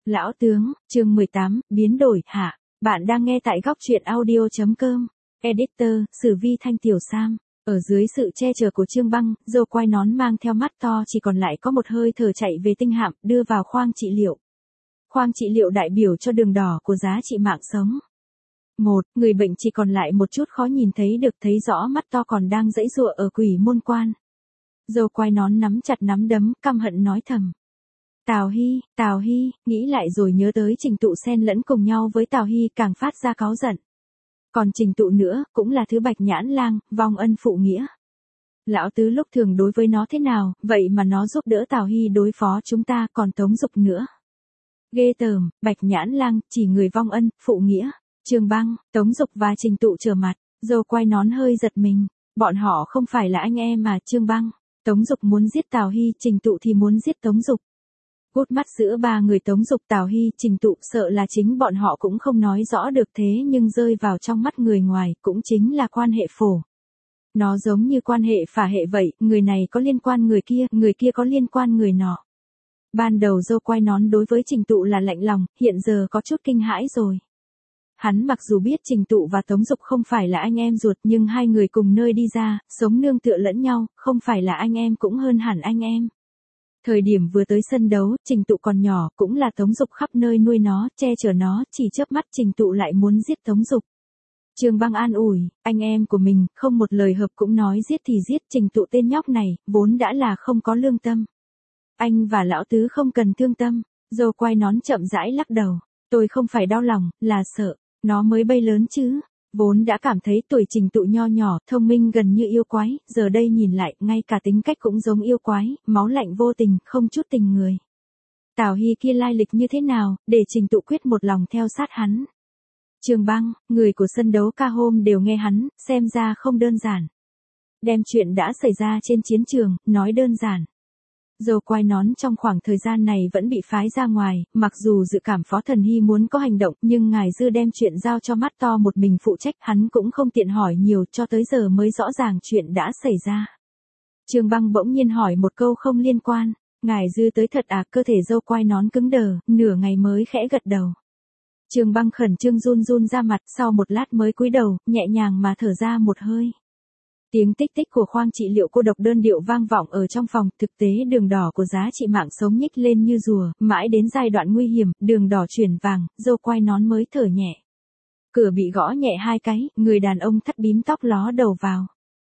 Lão tướng, chương 18, biến đổi, hạ. Bạn đang nghe tại góc truyện audio.com. Editor, Sử Vi Thanh Tiểu Sam. Ở dưới sự che chở của Trương Băng, Dâu quai nón mang theo mắt to chỉ còn lại có một hơi thở chạy về tinh hạm, đưa vào khoang trị liệu. Khoang trị liệu đại biểu cho đường đỏ của giá trị mạng sống. Người bệnh chỉ còn lại một chút khó nhìn thấy được, thấy rõ mắt to còn đang giãy giụa ở quỷ môn quan. Dâu quai nón nắm chặt nắm đấm, căm hận nói thầm. Tào Hy, nghĩ lại rồi nhớ tới Trình Tụ xen lẫn cùng nhau với Tào Hy càng phát ra cáu giận. Còn Trình Tụ nữa, cũng là thứ bạch nhãn lang, vong ân phụ nghĩa. Lão tứ lúc thường đối với nó thế nào, vậy mà nó giúp đỡ Tào Hy đối phó chúng ta, còn Tống Dục nữa. Ghê tởm, bạch nhãn lang, chỉ người vong ân, phụ nghĩa. Trương Băng, Tống Dục và Trình Tụ trở mặt, Dâu quai nón hơi giật mình. Bọn họ không phải là anh em mà. Trương Băng, Tống Dục muốn giết Tào Hy, Trình Tụ thì muốn giết Tống Dục. Gút mắt giữa ba người Tống Dục, Tào Hy, Trình Tụ, sợ là chính bọn họ cũng không nói rõ được, thế nhưng rơi vào trong mắt người ngoài cũng chính là quan hệ phổ. Nó giống như quan hệ phả hệ vậy, người này có liên quan người kia có liên quan người nọ. Ban đầu Dâu quai nón đối với Trình Tụ là lạnh lòng, hiện giờ có chút kinh hãi rồi. Hắn mặc dù biết Trình Tụ và Tống Dục không phải là anh em ruột, nhưng hai người cùng nơi đi ra, sống nương tựa lẫn nhau, không phải là anh em cũng hơn hẳn anh em. Thời điểm vừa tới sân đấu, Trình Tụ còn nhỏ, cũng là Tống Dục khắp nơi nuôi nó, che chở nó, chỉ chớp mắt Trình Tụ lại muốn giết Tống Dục. Trương Băng an ủi, anh em của mình, không một lời hợp cũng nói giết thì giết. Trình Tụ tên nhóc này, vốn đã là không có lương tâm. Anh và lão tứ không cần thương tâm. Dâu quai nón chậm rãi lắc đầu. Tôi không phải đau lòng, là sợ. Nó mới bay lớn chứ. Vốn đã cảm thấy tuổi Trình Tụ nho nhỏ, thông minh gần như yêu quái, giờ đây nhìn lại, ngay cả tính cách cũng giống yêu quái, máu lạnh vô tình, không chút tình người. Tào Hy kia lai lịch như thế nào, để Trình Tụ quyết một lòng theo sát hắn. Trương Băng, người của sân đấu ca hôm đều nghe hắn, xem ra không đơn giản. Đem chuyện đã xảy ra trên chiến trường, nói đơn giản. Dâu quai nón trong khoảng thời gian này vẫn bị phái ra ngoài, mặc dù dự cảm Phó Thần Hy muốn có hành động, nhưng ngài Dư đem chuyện giao cho mắt to một mình phụ trách, hắn cũng không tiện hỏi nhiều, cho tới giờ mới rõ ràng chuyện đã xảy ra. Trương Băng bỗng nhiên hỏi một câu không liên quan, ngài Dư tới thật à? Cơ thể dâu quai nón cứng đờ, nửa ngày mới khẽ gật đầu. Trương Băng khẩn trương run ra mặt, sau một lát mới cúi đầu, nhẹ nhàng mà thở ra một hơi. Tiếng tích tích của khoang trị liệu cô độc đơn điệu vang vọng ở trong phòng, thực tế đường đỏ của giá trị mạng sống nhích lên như rùa, mãi đến giai đoạn nguy hiểm, đường đỏ chuyển vàng, dâu quai nón mới thở nhẹ. Cửa bị gõ nhẹ hai cái, người đàn ông thắt bím tóc ló đầu vào.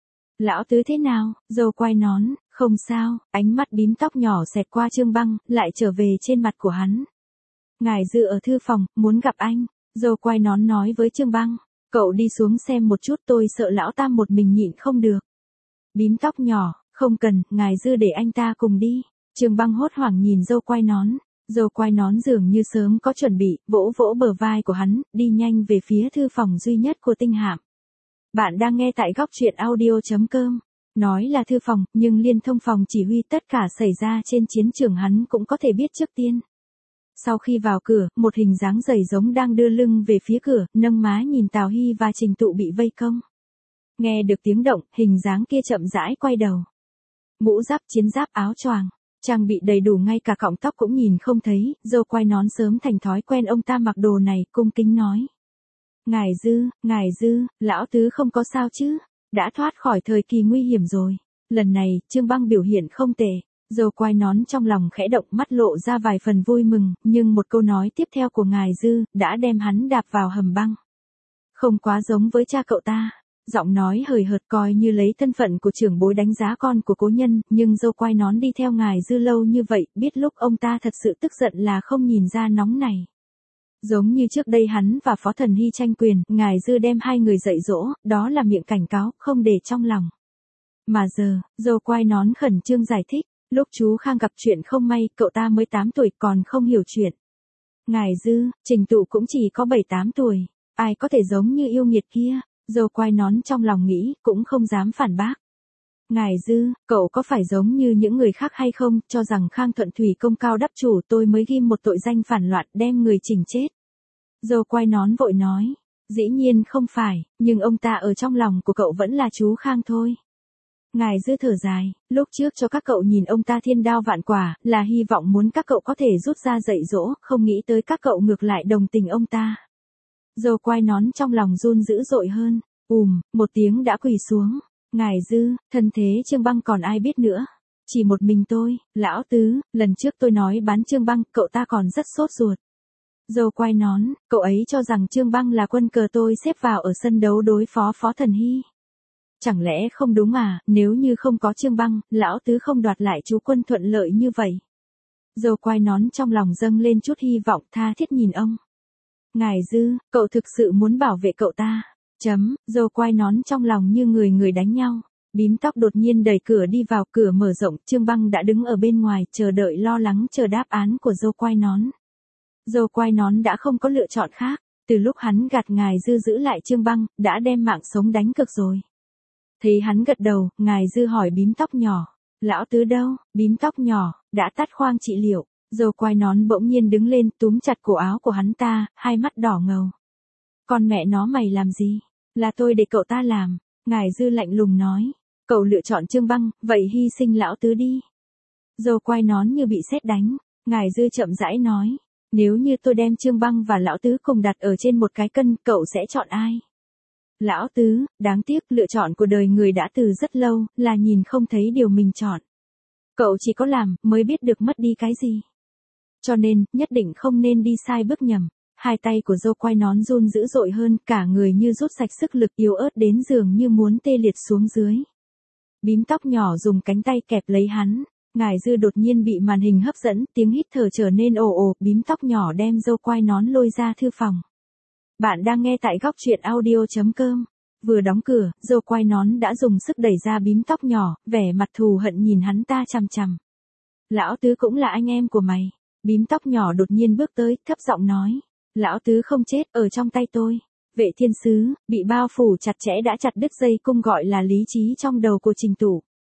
Lão tứ thế nào? Dâu quai nón, không sao, ánh mắt bím tóc nhỏ xẹt qua Trương Băng, lại trở về trên mặt của hắn. Ngài Dư ở thư phòng, muốn gặp anh, dâu quai nón nói với Trương Băng. Cậu đi xuống xem một chút, tôi sợ lão tam một mình nhịn không được. Bím tóc nhỏ, không cần, ngài Dư để anh ta cùng đi. Trương Băng hốt hoảng nhìn dâu quai nón. Dâu quai nón dường như sớm có chuẩn bị, vỗ vỗ bờ vai của hắn, đi nhanh về phía thư phòng duy nhất của tinh hạm. Bạn đang nghe tại góc truyện audio.com. Nói là thư phòng, nhưng liên thông phòng chỉ huy tất cả xảy ra trên chiến trường hắn cũng có thể biết trước tiên. Sau khi vào cửa, một hình dáng gầy giống đang đưa lưng về phía cửa, nâng má nhìn Tào Hy và Trình Tụ bị vây công. Nghe được tiếng động, hình dáng kia chậm rãi quay đầu. Mũ giáp, chiến giáp, áo choàng, trang bị đầy đủ, ngay cả cọng tóc cũng nhìn không thấy. Dâu quai nón sớm thành thói quen ông ta mặc đồ này, cung kính nói. Ngài Dư, lão tứ không có sao chứ, đã thoát khỏi thời kỳ nguy hiểm rồi. Lần này, Trương Băng biểu hiện không tệ. Dâu quai nón trong lòng khẽ động, mắt lộ ra vài phần vui mừng, nhưng một câu nói tiếp theo của ngài Dư đã đem hắn đạp vào hầm băng. Không quá giống với cha cậu ta. Giọng nói hời hợt, coi như lấy thân phận của trưởng bối đánh giá con của cố nhân, nhưng dâu quai nón đi theo ngài Dư lâu như vậy, biết lúc ông ta thật sự tức giận là không nhìn ra nóng này. Giống như trước đây hắn và Phó Thần Hy tranh quyền, ngài Dư đem hai người dạy dỗ, đó là miệng cảnh cáo, không để trong lòng. Mà giờ, dâu quai nón khẩn trương giải thích. Lúc chú Khang gặp chuyện không may, cậu ta mới 8 tuổi còn không hiểu chuyện. Ngài Dư, Trình Tụ cũng chỉ có 7-8 tuổi. Ai có thể giống như yêu nghiệt kia? Dâu quai nón trong lòng nghĩ, cũng không dám phản bác. Ngài Dư, cậu có phải giống như những người khác hay không, cho rằng Khang Thuận Thủy công cao đắp chủ tôi mới ghim một tội danh phản loạn đem người chỉnh chết? Dâu quai nón vội nói. Dĩ nhiên không phải, nhưng ông ta ở trong lòng của cậu vẫn là chú Khang thôi. Ngài Dư thở dài, lúc trước cho các cậu nhìn ông ta thiên đao vạn quả, là hy vọng muốn các cậu có thể rút ra dạy dỗ, không nghĩ tới các cậu ngược lại đồng tình ông ta. Dâu quai nón trong lòng run dữ dội hơn, một tiếng đã quỳ xuống. Ngài Dư, thân thế Trương Băng còn ai biết nữa? Chỉ một mình tôi, lão tứ, lần trước tôi nói bán Trương Băng, cậu ta còn rất sốt ruột. Dâu quai nón, cậu ấy cho rằng Trương Băng là quân cờ tôi xếp vào ở sân đấu đối phó Phó Thần Hy. Chẳng lẽ không đúng à, nếu như không có Trương Băng, lão tứ không đoạt lại chú quân thuận lợi như vậy. Dâu quai nón trong lòng dâng lên chút hy vọng, tha thiết nhìn ông. Ngài Dư, cậu thực sự muốn bảo vệ cậu ta. Dâu quai nón trong lòng như người đánh nhau. Bím tóc đột nhiên đẩy cửa đi vào, cửa mở rộng, Trương Băng đã đứng ở bên ngoài, chờ đợi lo lắng chờ đáp án của dâu quai nón. Dâu quai nón đã không có lựa chọn khác, từ lúc hắn gạt Ngài Dư giữ lại Trương Băng, đã đem mạng sống đánh cược rồi. Thấy hắn gật đầu, Ngài Dư hỏi bím tóc nhỏ, lão tứ đâu? Bím tóc nhỏ, đã tắt khoang trị liệu. Dâu quai nón bỗng nhiên đứng lên, túm chặt cổ áo của hắn ta, hai mắt đỏ ngầu. Con mẹ nó mày làm gì? Là tôi để cậu ta làm. Ngài Dư lạnh lùng nói. Cậu lựa chọn Trương Băng, vậy hy sinh lão tứ đi. Dâu quai nón như bị sét đánh. Ngài Dư chậm rãi nói. Nếu như tôi đem Trương Băng và lão tứ cùng đặt ở trên một cái cân, cậu sẽ chọn ai? Lão tứ, đáng tiếc lựa chọn của đời người đã từ rất lâu, là nhìn không thấy điều mình chọn. Cậu chỉ có làm, mới biết được mất đi cái gì. Cho nên, nhất định không nên đi sai bước nhầm. Hai tay của dâu quai nón run dữ dội hơn, cả người như rút sạch sức lực, yếu ớt đến giường như muốn tê liệt xuống dưới. Bím tóc nhỏ dùng cánh tay kẹp lấy hắn. Ngài Dư đột nhiên bị màn hình hấp dẫn, tiếng hít thở trở nên ồ ồ, bím tóc nhỏ đem dâu quai nón lôi ra thư phòng. Bạn đang nghe tại góc truyện audio.com. Vừa đóng cửa, dâu quai nón đã dùng sức đẩy ra bím tóc nhỏ, vẻ mặt thù hận nhìn hắn ta chằm chằm. Lão tứ cũng là anh em của mày. Bím tóc nhỏ đột nhiên bước tới, thấp giọng nói. Lão tứ không chết, ở trong tay tôi. Vệ thiên sứ, bị bao phủ chặt chẽ đã chặt đứt dây cung gọi là lý trí trong đầu của Trình Tủ.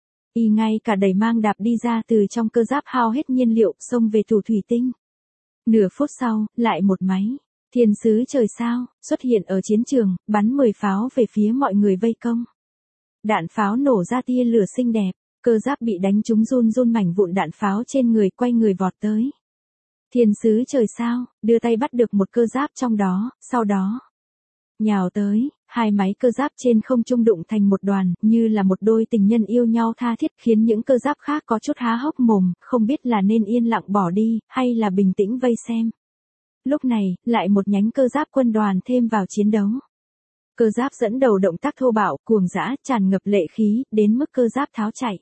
Y ngay cả đẩy mang đạp đi ra từ trong cơ giáp hao hết nhiên liệu, xông về tủ thủy tinh. Nửa phút sau, lại một máy. Thiên sứ trời sao, xuất hiện ở chiến trường, bắn 10 pháo về phía mọi người vây công. Đạn pháo nổ ra tia lửa xinh đẹp, cơ giáp bị đánh trúng run run mảnh vụn đạn pháo trên người, quay người vọt tới. Thiên sứ trời sao, đưa tay bắt được một cơ giáp trong đó, sau đó nhào tới, hai máy cơ giáp trên không trung đụng thành một đoàn, như là một đôi tình nhân yêu nhau tha thiết, khiến những cơ giáp khác có chút há hốc mồm, không biết là nên yên lặng bỏ đi, hay là bình tĩnh vây xem. Lúc này, lại một nhánh cơ giáp quân đoàn thêm vào chiến đấu. Cơ giáp dẫn đầu động tác thô bạo, cuồng dã, tràn ngập lệ khí, đến mức cơ giáp tháo chạy.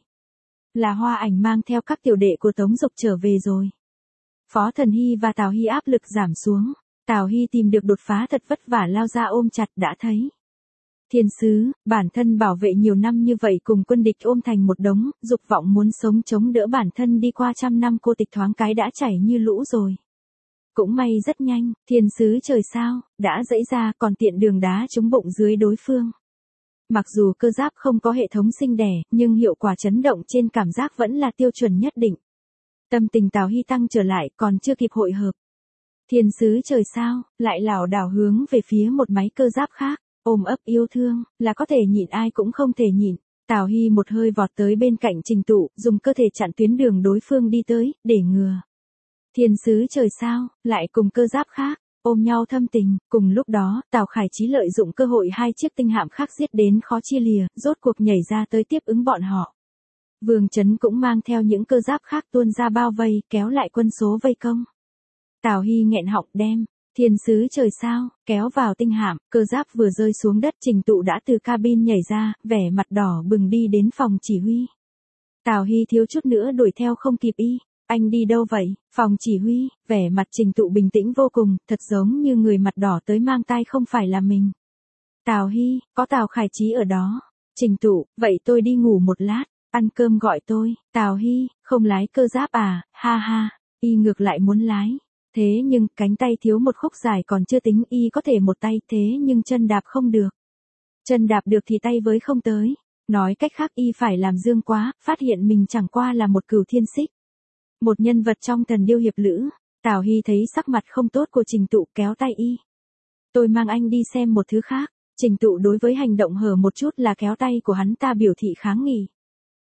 Là Hoa Ảnh mang theo các tiểu đệ của Tống Dục trở về rồi. Phó Thần Hy và Tào Hy áp lực giảm xuống. Tào Hy tìm được đột phá thật vất vả lao ra ôm chặt, đã thấy. Thiên sứ, bản thân bảo vệ nhiều năm như vậy cùng quân địch ôm thành một đống, dục vọng muốn sống chống đỡ bản thân đi qua trăm năm cô tịch thoáng cái đã chảy như lũ rồi. Cũng may rất nhanh, thiên sứ trời sao, đã dãy ra còn tiện đường đá trúng bụng dưới đối phương. Mặc dù cơ giáp không có hệ thống sinh đẻ, nhưng hiệu quả chấn động trên cảm giác vẫn là tiêu chuẩn nhất định. Tâm tình Tào Hy tăng trở lại, còn chưa kịp hội hợp. Thiên sứ trời sao, lại lảo đảo hướng về phía một máy cơ giáp khác, ôm ấp yêu thương, là có thể nhịn ai cũng không thể nhịn. Tào Hy một hơi vọt tới bên cạnh Trình Tụ, dùng cơ thể chặn tuyến đường đối phương đi tới, để ngừa. Thiên sứ trời sao, lại cùng cơ giáp khác, ôm nhau thâm tình, cùng lúc đó, Tào Khải Chí lợi dụng cơ hội hai chiếc tinh hạm khác giết đến khó chia lìa, rốt cuộc nhảy ra tới tiếp ứng bọn họ. Vương Chấn cũng mang theo những cơ giáp khác tuôn ra bao vây, kéo lại quân số vây công. Tào Hy nghẹn họng đem, thiên sứ trời sao, kéo vào tinh hạm, cơ giáp vừa rơi xuống đất, Trình Tụ đã từ cabin nhảy ra, vẻ mặt đỏ bừng đi đến phòng chỉ huy. Tào Hy thiếu chút nữa đuổi theo không kịp y. Anh đi đâu vậy? Phòng chỉ huy, vẻ mặt Trình Tụ bình tĩnh vô cùng, thật giống như người mặt đỏ tới mang tai không phải là mình. Tào Hy, có Tào Khải Chí ở đó. Trình Tụ, vậy tôi đi ngủ một lát, ăn cơm gọi tôi. Tào Hy, không lái cơ giáp à, ha ha, y ngược lại muốn lái. Thế nhưng, cánh tay thiếu một khúc dài còn chưa tính, y có thể một tay, thế nhưng chân đạp không được. Chân đạp được thì tay với không tới. Nói cách khác y phải làm dương quá, phát hiện mình chẳng qua là một cửu thiên xích. Một nhân vật trong Thần Điêu hiệp lữ. Tào Hy thấy sắc mặt không tốt của Trình Tụ, kéo tay y. Tôi mang anh đi xem một thứ khác. Trình Tụ đối với hành động hở một chút là kéo tay của hắn ta biểu thị kháng nghị.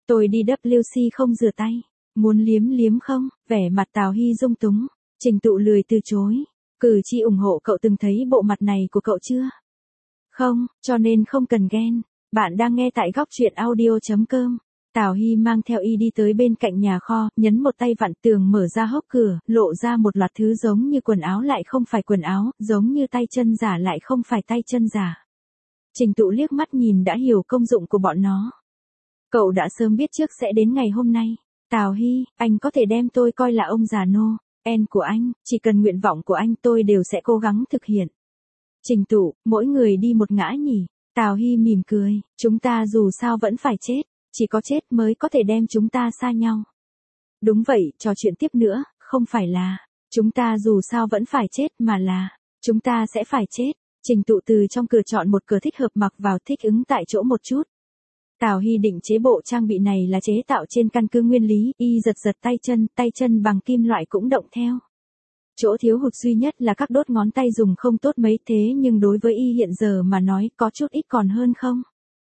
Tôi đi WC không rửa tay. Muốn liếm liếm không? Vẻ mặt Tào Hy dung túng. Trình Tụ lười từ chối. Cử tri ủng hộ cậu từng thấy bộ mặt này của cậu chưa? Không, cho nên không cần ghen. Bạn đang nghe tại góc truyện audio.com. Tào Hy mang theo y đi tới bên cạnh nhà kho, nhấn một tay vặn tường mở ra hốc cửa, lộ ra một loạt thứ giống như quần áo lại không phải quần áo, giống như tay chân giả lại không phải tay chân giả. Trình Tụ liếc mắt nhìn đã hiểu công dụng của bọn nó. Cậu đã sớm biết trước sẽ đến ngày hôm nay. Tào Hy, anh có thể đem tôi coi là ông già Noel của anh, chỉ cần nguyện vọng của anh tôi đều sẽ cố gắng thực hiện. Trình Tụ, mỗi người đi một ngã nhỉ. Tào Hy mỉm cười, chúng ta dù sao vẫn phải chết, chỉ có chết mới có thể đem chúng ta xa nhau. Đúng vậy, trò chuyện tiếp nữa, không phải là, chúng ta dù sao vẫn phải chết mà là, chúng ta sẽ phải chết. Trình Tụ từ trong cửa chọn một cửa thích hợp mặc vào thích ứng tại chỗ một chút. Tào Hy định chế bộ trang bị này là chế tạo trên căn cứ nguyên lý, y giật giật tay chân bằng kim loại cũng động theo. Chỗ thiếu hụt duy nhất là các đốt ngón tay dùng không tốt mấy thế nhưng đối với y hiện giờ mà nói có chút ít còn hơn không.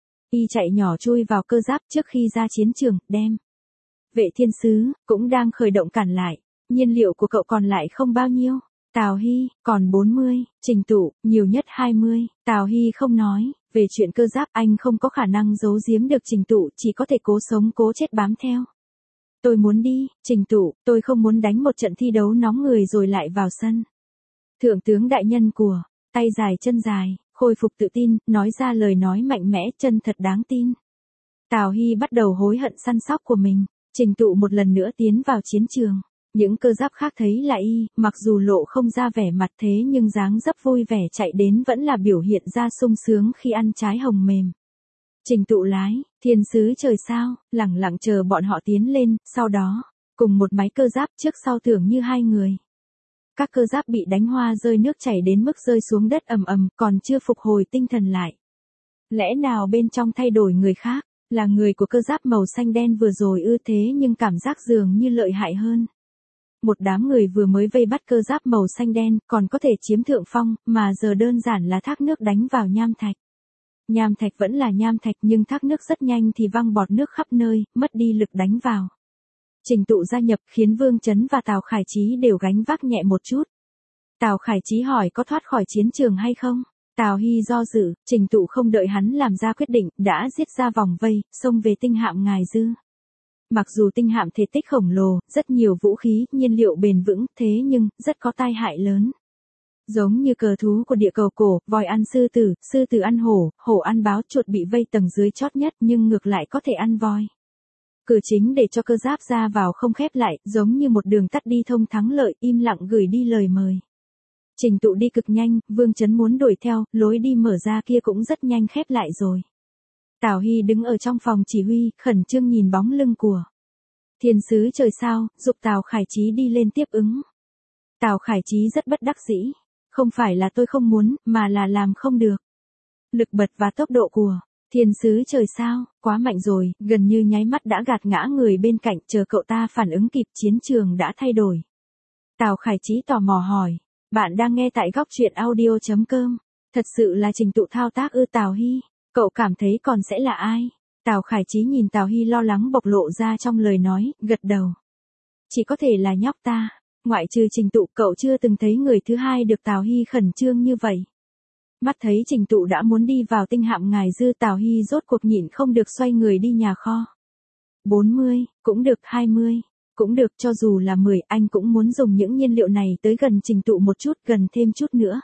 Y chạy nhỏ chui vào cơ giáp trước khi ra chiến trường, đem. Vệ thiên sứ, cũng đang khởi động cản lại, nhiên liệu của cậu còn lại không bao nhiêu. Tào Hy, còn 40, Trình Tụ, nhiều nhất 20, Tào Hy không nói, về chuyện cơ giáp anh không có khả năng giấu giếm được Trình Tụ, chỉ có thể cố sống cố chết bám theo. Tôi muốn đi, Trình Tụ, tôi không muốn đánh một trận thi đấu nóng người rồi lại vào sân. Thượng tướng đại nhân của, tay dài chân dài, khôi phục tự tin, nói ra lời nói mạnh mẽ, chân thật đáng tin. Tào Hy bắt đầu hối hận săn sóc của mình, Trình Tụ một lần nữa tiến vào chiến trường. Những cơ giáp khác thấy là y, mặc dù lộ không ra vẻ mặt thế nhưng dáng dấp vui vẻ chạy đến vẫn là biểu hiện ra sung sướng khi ăn trái hồng mềm. Trình Tụ lái, thiên sứ trời sao, lẳng lặng chờ bọn họ tiến lên, sau đó, cùng một máy cơ giáp trước sau tưởng như hai người. Các cơ giáp bị đánh hoa rơi nước chảy đến mức rơi xuống đất ầm ầm, còn chưa phục hồi tinh thần lại. Lẽ nào bên trong thay đổi người khác, là người của cơ giáp màu xanh đen vừa rồi ư thế nhưng cảm giác dường như lợi hại hơn. Một đám người vừa mới vây bắt cơ giáp màu xanh đen, còn có thể chiếm thượng phong, mà giờ đơn giản là thác nước đánh vào nham thạch. Nham thạch vẫn là nham thạch nhưng thác nước rất nhanh thì văng bọt nước khắp nơi, mất đi lực đánh vào. Trình Tụ gia nhập khiến Vương Chấn và Tào Khải Chí đều gánh vác nhẹ một chút. Tào Khải Chí hỏi có thoát khỏi chiến trường hay không? Tào Hy do dự, Trình Tụ không đợi hắn làm ra quyết định, đã giết ra vòng vây, xông về tinh hạm Ngài Dư. Mặc dù tinh hạm thể tích khổng lồ, rất nhiều vũ khí, nhiên liệu bền vững, thế nhưng, rất có tai hại lớn. Giống như cờ thú của địa cầu cổ, voi ăn sư tử ăn hổ, hổ ăn báo, chuột bị vây tầng dưới chót nhất nhưng ngược lại có thể ăn voi. Cửa chính để cho cơ giáp ra vào không khép lại, giống như một đường tắt đi thông thắng lợi, im lặng gửi đi lời mời. Trình Tụ đi cực nhanh, Vương Chấn muốn đuổi theo, lối đi mở ra kia cũng rất nhanh khép lại rồi. Tào Hy đứng ở trong phòng chỉ huy, khẩn trương nhìn bóng lưng của thiên sứ trời sao, giục Tào Khải Chí đi lên tiếp ứng. Tào Khải Chí rất bất đắc dĩ. Không phải là tôi không muốn, mà là làm không được. Lực bật và tốc độ của thiên sứ trời sao, quá mạnh rồi, gần như nháy mắt đã gạt ngã người bên cạnh, chờ cậu ta phản ứng kịp chiến trường đã thay đổi. Tào Khải Chí tò mò hỏi, bạn đang nghe tại góc truyện audio.com, thật sự là Trình Tụ thao tác ư? Tào Hy, cậu cảm thấy còn sẽ là ai? Tào Khải Chí nhìn Tào Hy lo lắng bộc lộ ra trong lời nói, gật đầu. Chỉ có thể là nhóc ta. Ngoại trừ Trình Tụ, cậu chưa từng thấy người thứ hai được Tào Hy khẩn trương như vậy. Mắt thấy Trình Tụ đã muốn đi vào tinh hạm Ngài Dư, Tào Hy rốt cuộc nhịn không được xoay người đi nhà kho. 40, cũng được 20, cũng được, cho dù là 10, anh cũng muốn dùng những nhiên liệu này tới gần Trình Tụ một chút, gần thêm chút nữa.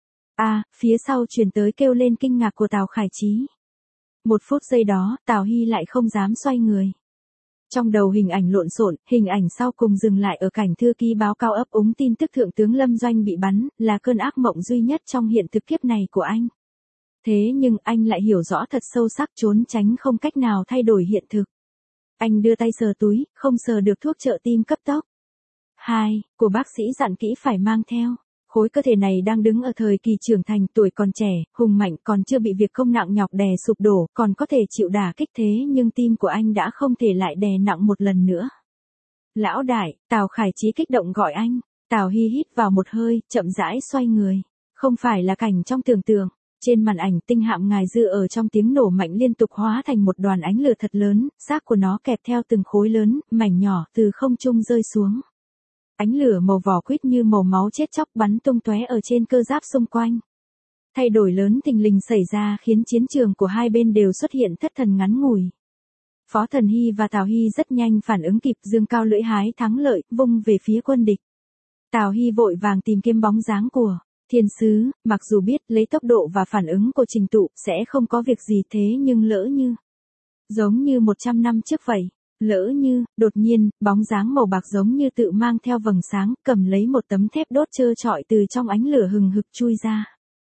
Phía sau truyền tới kêu lên kinh ngạc của Tào Khải Chí. Một phút giây đó, Tào Hy lại không dám xoay người. Trong đầu hình ảnh lộn xộn, hình ảnh sau cùng dừng lại ở cảnh thư ký báo cáo ấp úng tin tức thượng tướng Lâm Doanh bị bắn, là cơn ác mộng duy nhất trong hiện thực kiếp này của anh. Thế nhưng anh lại hiểu rõ thật sâu sắc, trốn tránh không cách nào thay đổi hiện thực. Anh đưa tay sờ túi, không sờ được thuốc trợ tim cấp tốc. 2, của bác sĩ dặn kỹ phải mang theo. Khối cơ thể này đang đứng ở thời kỳ trưởng thành, tuổi còn trẻ, hùng mạnh, còn chưa bị việc công nặng nhọc đè sụp đổ, còn có thể chịu đả kích, thế nhưng tim của anh đã không thể lại đè nặng một lần nữa. Lão đại, Tào Khải Chí kích động gọi anh. Tào Hy hít vào một hơi, chậm rãi xoay người. Không phải là cảnh trong tưởng tượng. Trên màn ảnh tinh hạm ngài dư ở trong tiếng nổ mạnh liên tục hóa thành một đoàn ánh lửa thật lớn, xác của nó kẹp theo từng khối lớn, mảnh nhỏ từ không trung rơi xuống. Ánh lửa màu vỏ quýt như màu máu chết chóc bắn tung tóe ở trên cơ giáp xung quanh. Thay đổi lớn thình lình xảy ra khiến chiến trường của hai bên đều xuất hiện thất thần ngắn ngủi. Phó Thần Hy và Tào Hy rất nhanh phản ứng kịp, dương cao lưỡi hái thắng lợi, vung về phía quân địch. Tào Hy vội vàng tìm kiếm bóng dáng của thiên sứ, mặc dù biết lấy tốc độ và phản ứng của Trình Tụ sẽ không có việc gì, thế nhưng lỡ như, giống như 100 năm trước vậy, lỡ như, đột nhiên, bóng dáng màu bạc giống như tự mang theo vầng sáng, cầm lấy một tấm thép đốt trơ trọi từ trong ánh lửa hừng hực chui ra.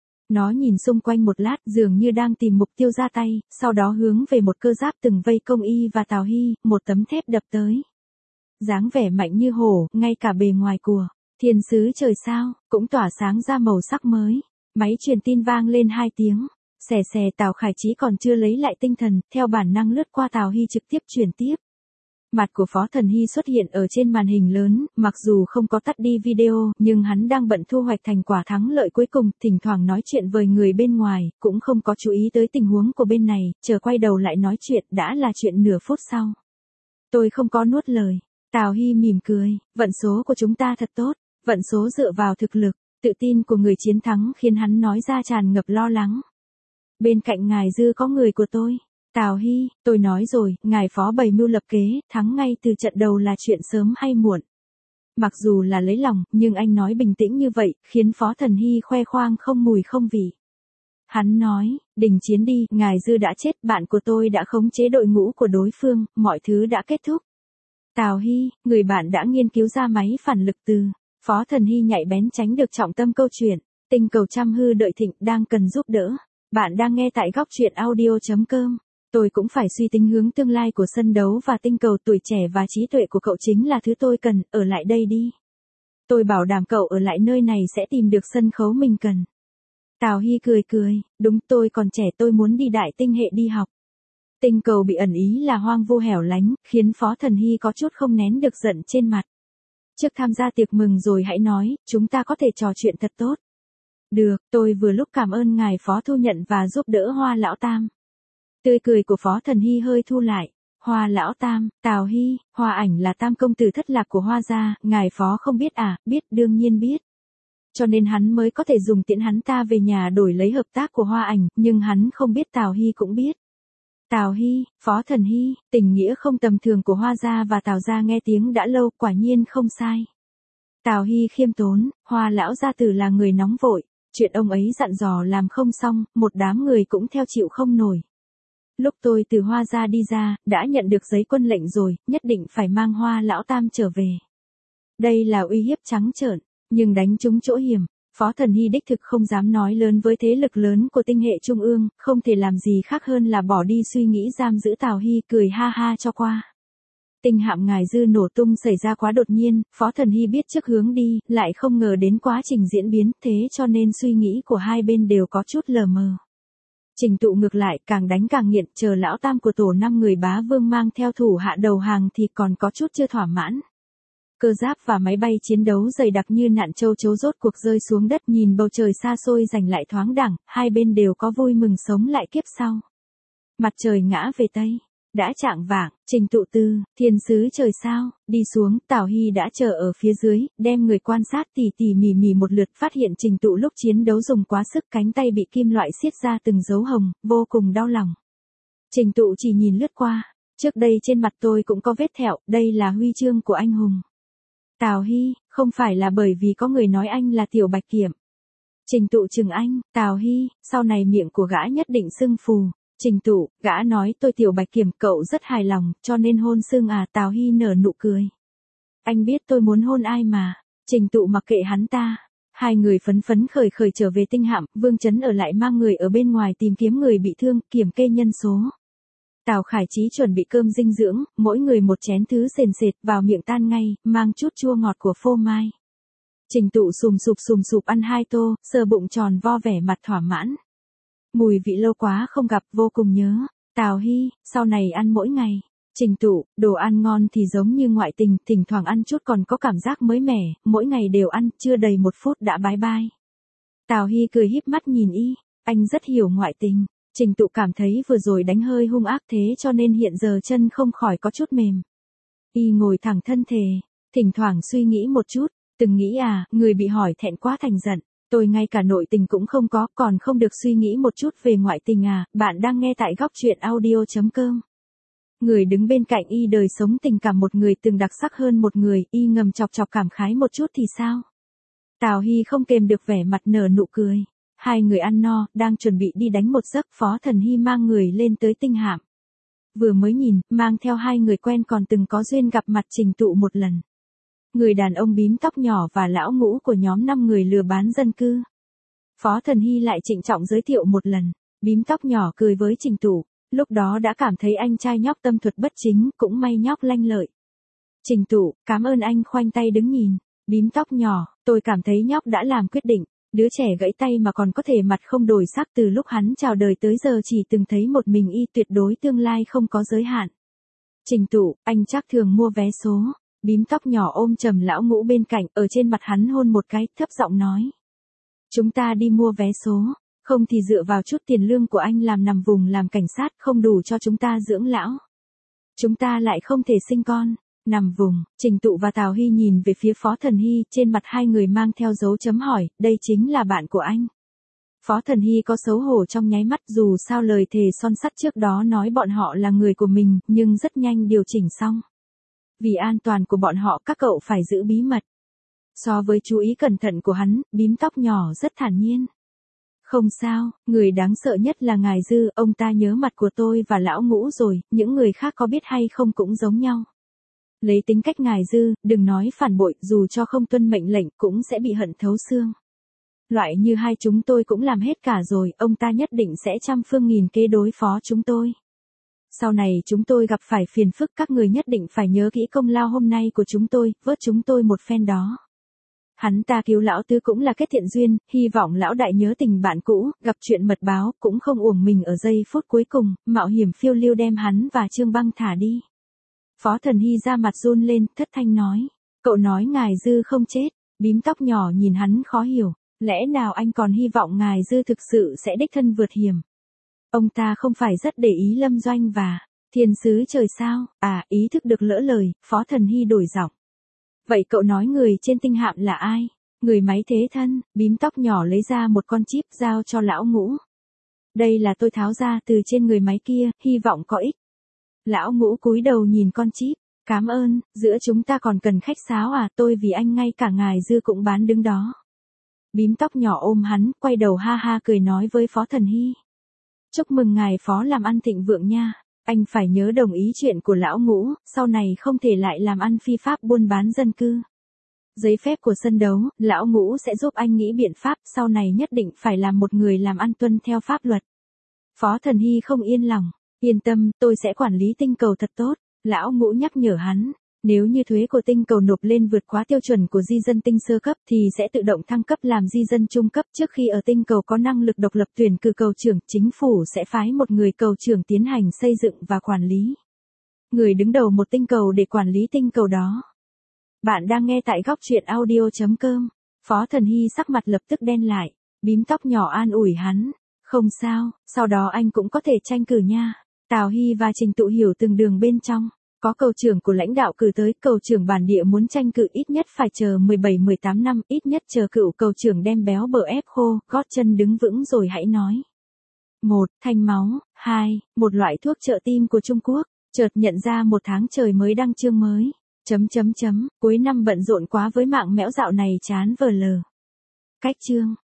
Nó nhìn xung quanh một lát dường như đang tìm mục tiêu ra tay, sau đó hướng về một cơ giáp từng vây công y và Tào Hy, một tấm thép đập tới. Dáng vẻ mạnh như hổ, ngay cả bề ngoài của thiên sứ trời sao, cũng tỏa sáng ra màu sắc mới. Máy truyền tin vang lên 2 tiếng. Xè xè Tào Khải Chí còn chưa lấy lại tinh thần, theo bản năng lướt qua Tào Hy trực tiếp truyền tiếp. Mặt của Phó Thần Hy xuất hiện ở trên màn hình lớn, mặc dù không có tắt đi video, nhưng hắn đang bận thu hoạch thành quả thắng lợi cuối cùng, thỉnh thoảng nói chuyện với người bên ngoài, cũng không có chú ý tới tình huống của bên này, chờ quay đầu lại nói chuyện đã là chuyện nửa phút sau. Tôi không có nuốt lời. Tào Hy mỉm cười, vận số của chúng ta thật tốt, vận số dựa vào thực lực, tự tin của người chiến thắng khiến hắn nói ra tràn ngập lo lắng. Bên cạnh ngài dư có người của tôi. Tào Hy, tôi nói rồi, ngài phó bày mưu lập kế, thắng ngay từ trận đầu là chuyện sớm hay muộn. Mặc dù là lấy lòng, nhưng anh nói bình tĩnh như vậy, khiến Phó Thần Hy khoe khoang không mùi không vị. Hắn nói, đình chiến đi, ngài dư đã chết, bạn của tôi đã khống chế đội ngũ của đối phương, mọi thứ đã kết thúc. Tào Hy, người bạn đã nghiên cứu ra máy phản lực từ. Phó Thần Hy nhạy bén tránh được trọng tâm câu chuyện. Tinh cầu trăm hư đợi thịnh đang cần giúp đỡ. Bạn đang nghe tại góc truyện audio.com. Tôi cũng phải suy tính hướng tương lai của sân đấu và tinh cầu, tuổi trẻ và trí tuệ của cậu chính là thứ tôi cần, ở lại đây đi. Tôi bảo đảm cậu ở lại nơi này sẽ tìm được sân khấu mình cần. Tào Hy cười cười, đúng, tôi còn trẻ, tôi muốn đi đại tinh hệ đi học. Tinh cầu bị ẩn ý là hoang vu hẻo lánh, khiến Phó Thần Hy có chút không nén được giận trên mặt. Trước tham gia tiệc mừng rồi hãy nói, chúng ta có thể trò chuyện thật tốt. Được, tôi vừa lúc cảm ơn ngài Phó thu nhận và giúp đỡ Hoa Lão Tam. Tươi cười của Phó Thần Hy hơi thu lại. Hoa Lão Tam, Tào Hy, Hoa Ảnh là tam công tử thất lạc của Hoa gia, ngài Phó không biết à? Biết, đương nhiên biết. Cho nên hắn mới có thể dùng tiễn hắn ta về nhà đổi lấy hợp tác của Hoa Ảnh, nhưng hắn không biết Tào Hy cũng biết. Tào Hy, Phó Thần Hy, tình nghĩa không tầm thường của Hoa gia và Tào gia nghe tiếng đã lâu, quả nhiên không sai. Tào Hy khiêm tốn, Hoa lão gia tử là người nóng vội, chuyện ông ấy dặn dò làm không xong, một đám người cũng theo chịu không nổi. Lúc tôi từ Hoa gia đi ra, đã nhận được giấy quân lệnh rồi, nhất định phải mang Hoa lão tam trở về. Đây là uy hiếp trắng trợn, nhưng đánh trúng chỗ hiểm. Phó Thần Hy đích thực không dám nói lớn với thế lực lớn của tinh hệ trung ương, không thể làm gì khác hơn là bỏ đi suy nghĩ giam giữ Tào Hy, cười ha ha cho qua. Tinh hạm ngài dư nổ tung xảy ra quá đột nhiên, Phó Thần Hy biết trước hướng đi, lại không ngờ đến quá trình diễn biến, thế cho nên suy nghĩ của hai bên đều có chút lờ mờ. Trình Tụ ngược lại, càng đánh càng nghiện, chờ lão tam của tổ 5 người bá vương mang theo thủ hạ đầu hàng thì còn có chút chưa thỏa mãn. Cơ giáp và máy bay chiến đấu dày đặc như nạn châu chấu rốt cuộc rơi xuống đất, nhìn bầu trời xa xôi giành lại thoáng đẳng, hai bên đều có vui mừng sống lại kiếp sau. Mặt trời ngã về Tây. Đã chạng vạng, Trình Tụ Tư, thiên sứ trời sao, đi xuống, Tào Hy đã chờ ở phía dưới, đem người quan sát tỉ tỉ mỉ một lượt, phát hiện Trình Tụ lúc chiến đấu dùng quá sức, cánh tay bị kim loại xiết ra từng dấu hồng, vô cùng đau lòng. Trình Tụ chỉ nhìn lướt qua, trước đây trên mặt tôi cũng có vết thẹo, đây là huy chương của anh hùng. Tào Hy, không phải là bởi vì có người nói anh là Tiểu Bạch Kiểm. Trình Tụ chừng anh, Tào Hy, sau này miệng của gã nhất định sưng phù. Trình Tụ, gã nói tôi Tiểu Bạch Kiểm, cậu rất hài lòng, cho nên hôn sưng à? Tào Hy nở nụ cười. Anh biết tôi muốn hôn ai mà. Trình Tụ mặc kệ hắn ta. Hai người phấn phấn khởi khởi trở về tinh hạm, Vương Chấn ở lại mang người ở bên ngoài tìm kiếm người bị thương, kiểm kê nhân số. Tào Khải Chí chuẩn bị cơm dinh dưỡng, mỗi người một chén thứ sền sệt, vào miệng tan ngay, mang chút chua ngọt của phô mai. Trình Tụ sùm sụp ăn 2 tô, sờ bụng tròn vo vẻ mặt thỏa mãn. Mùi vị lâu quá không gặp, vô cùng nhớ. Tào Hy, sau này ăn mỗi ngày. Trình Tụ, đồ ăn ngon thì giống như ngoại tình, thỉnh thoảng ăn chút còn có cảm giác mới mẻ, mỗi ngày đều ăn, chưa đầy 1 phút đã bái bai. Tào Hy cười híp mắt nhìn y, anh rất hiểu ngoại tình. Trình Tụ cảm thấy vừa rồi đánh hơi hung ác thế cho nên hiện giờ chân không khỏi có chút mềm. Y ngồi thẳng thân thể, thỉnh thoảng suy nghĩ một chút, từng nghĩ người bị hỏi thẹn quá thành giận. Tôi ngay cả nội tình cũng không có, còn không được suy nghĩ một chút về ngoại tình Bạn đang nghe tại góc truyện audio.com. Người đứng bên cạnh Y đời sống tình cảm một người từng đặc sắc hơn một người, Y ngầm chọc chọc cảm khái một chút thì sao? Tào Hy không kềm được vẻ mặt nở nụ cười. Hai người ăn no, đang chuẩn bị đi đánh một giấc, Phó Thần Hy mang người lên tới tinh hạm. Vừa mới nhìn, mang theo hai người quen còn từng có duyên gặp mặt Trình Tụ một lần. Người đàn ông bím tóc nhỏ và lão ngũ của nhóm 5 người lừa bán dân cư. Phó Thần Hy lại trịnh trọng giới thiệu một lần, bím tóc nhỏ cười với Trình Tụ, lúc đó đã cảm thấy anh trai nhóc tâm thuật bất chính, cũng may nhóc lanh lợi. Trình Tụ, cảm ơn anh, khoanh tay đứng nhìn. Bím tóc nhỏ, tôi cảm thấy nhóc đã làm quyết định, đứa trẻ gãy tay mà còn có thể mặt không đổi sắc, từ lúc hắn chào đời tới giờ chỉ từng thấy một mình Y, tuyệt đối tương lai không có giới hạn. Trình Tụ, anh chắc thường mua vé số. Bím tóc nhỏ ôm chầm lão ngũ bên cạnh, ở trên mặt hắn hôn một cái, thấp giọng nói. Chúng ta đi mua vé số, không thì dựa vào chút tiền lương của anh làm nằm vùng làm cảnh sát không đủ cho chúng ta dưỡng lão. Chúng ta lại không thể sinh con. Nằm vùng, Trình Tụ và Tào Hy nhìn về phía Phó Thần Hy, trên mặt hai người mang theo dấu chấm hỏi, đây chính là bạn của anh. Phó Thần Hy có xấu hổ trong nháy mắt, dù sao lời thề son sắt trước đó nói bọn họ là người của mình, nhưng rất nhanh điều chỉnh xong. Vì an toàn của bọn họ các cậu phải giữ bí mật. So với chú ý cẩn thận của hắn, bím tóc nhỏ rất thản nhiên. Không sao, người đáng sợ nhất là ngài Dư, ông ta nhớ mặt của tôi và lão ngũ rồi, những người khác có biết hay không cũng giống nhau. Lấy tính cách ngài Dư, đừng nói phản bội, dù cho không tuân mệnh lệnh cũng sẽ bị hận thấu xương. Loại như hai chúng tôi cũng làm hết cả rồi, ông ta nhất định sẽ trăm phương nghìn kế đối phó chúng tôi. Sau này chúng tôi gặp phải phiền phức, các người nhất định phải nhớ kỹ công lao hôm nay của chúng tôi, vớt chúng tôi một phen đó. Hắn ta cứu lão tứ cũng là kết thiện duyên, hy vọng lão đại nhớ tình bạn cũ, gặp chuyện mật báo, cũng không uổng mình ở giây phút cuối cùng, mạo hiểm phiêu lưu đem hắn và Trương Băng thả đi. Phó Thần Hy ra mặt run lên, thất thanh nói. Cậu nói ngài Dư không chết, bím tóc nhỏ nhìn hắn khó hiểu, lẽ nào anh còn hy vọng ngài Dư thực sự sẽ đích thân vượt hiểm? Ông ta không phải rất để ý Lâm Doanh và thiên sứ trời sao? Ý thức được lỡ lời, Phó Thần Hy đổi giọng. Vậy cậu nói người trên tinh hạm là ai? Người máy thế thân, bím tóc nhỏ lấy ra một con chip giao cho lão ngũ. Đây là tôi tháo ra từ trên người máy kia, hy vọng có ích. Lão ngũ cúi đầu nhìn con chip, cảm ơn, giữa chúng ta còn cần khách sáo tôi vì anh ngay cả ngài Dư cũng bán đứng đó. Bím tóc nhỏ ôm hắn, quay đầu ha ha cười nói với Phó Thần Hy. Chúc mừng ngài Phó làm ăn thịnh vượng nha, anh phải nhớ đồng ý chuyện của lão ngũ, sau này không thể lại làm ăn phi pháp buôn bán dân cư. Giấy phép của sân đấu, lão ngũ sẽ giúp anh nghĩ biện pháp, sau này nhất định phải làm một người làm ăn tuân theo pháp luật. Phó Thần Hy không yên lòng. Yên tâm, tôi sẽ quản lý tinh cầu thật tốt. Lão ngũ nhắc nhở hắn, nếu như thuế của tinh cầu nộp lên vượt quá tiêu chuẩn của di dân tinh sơ cấp thì sẽ tự động thăng cấp làm di dân trung cấp. Trước khi ở tinh cầu có năng lực độc lập tuyển cử cầu trưởng, chính phủ sẽ phái một người cầu trưởng tiến hành xây dựng và quản lý. Người đứng đầu một tinh cầu để quản lý tinh cầu đó. Bạn đang nghe tại góc truyện audio.com. Phó Thần Hy sắc mặt lập tức đen lại, bím tóc nhỏ an ủi hắn. Không sao, sau đó anh cũng có thể tranh cử nha. Tào Hy và Trình Tụ hiểu từng đường bên trong. Có cầu trưởng của lãnh đạo cử tới, cầu trưởng bản địa muốn tranh cử ít nhất phải chờ 17-18 năm, ít nhất chờ cựu cầu trưởng đem béo bở ép khô, gót chân đứng vững rồi hãy nói. 1. Thanh máu. 2. Một loại thuốc trợ tim của Trung Quốc. Chợt nhận ra một tháng trời mới đăng chương mới. Cuối năm bận rộn quá với mạng mẽo dạo này chán vờ lờ. Cách chương.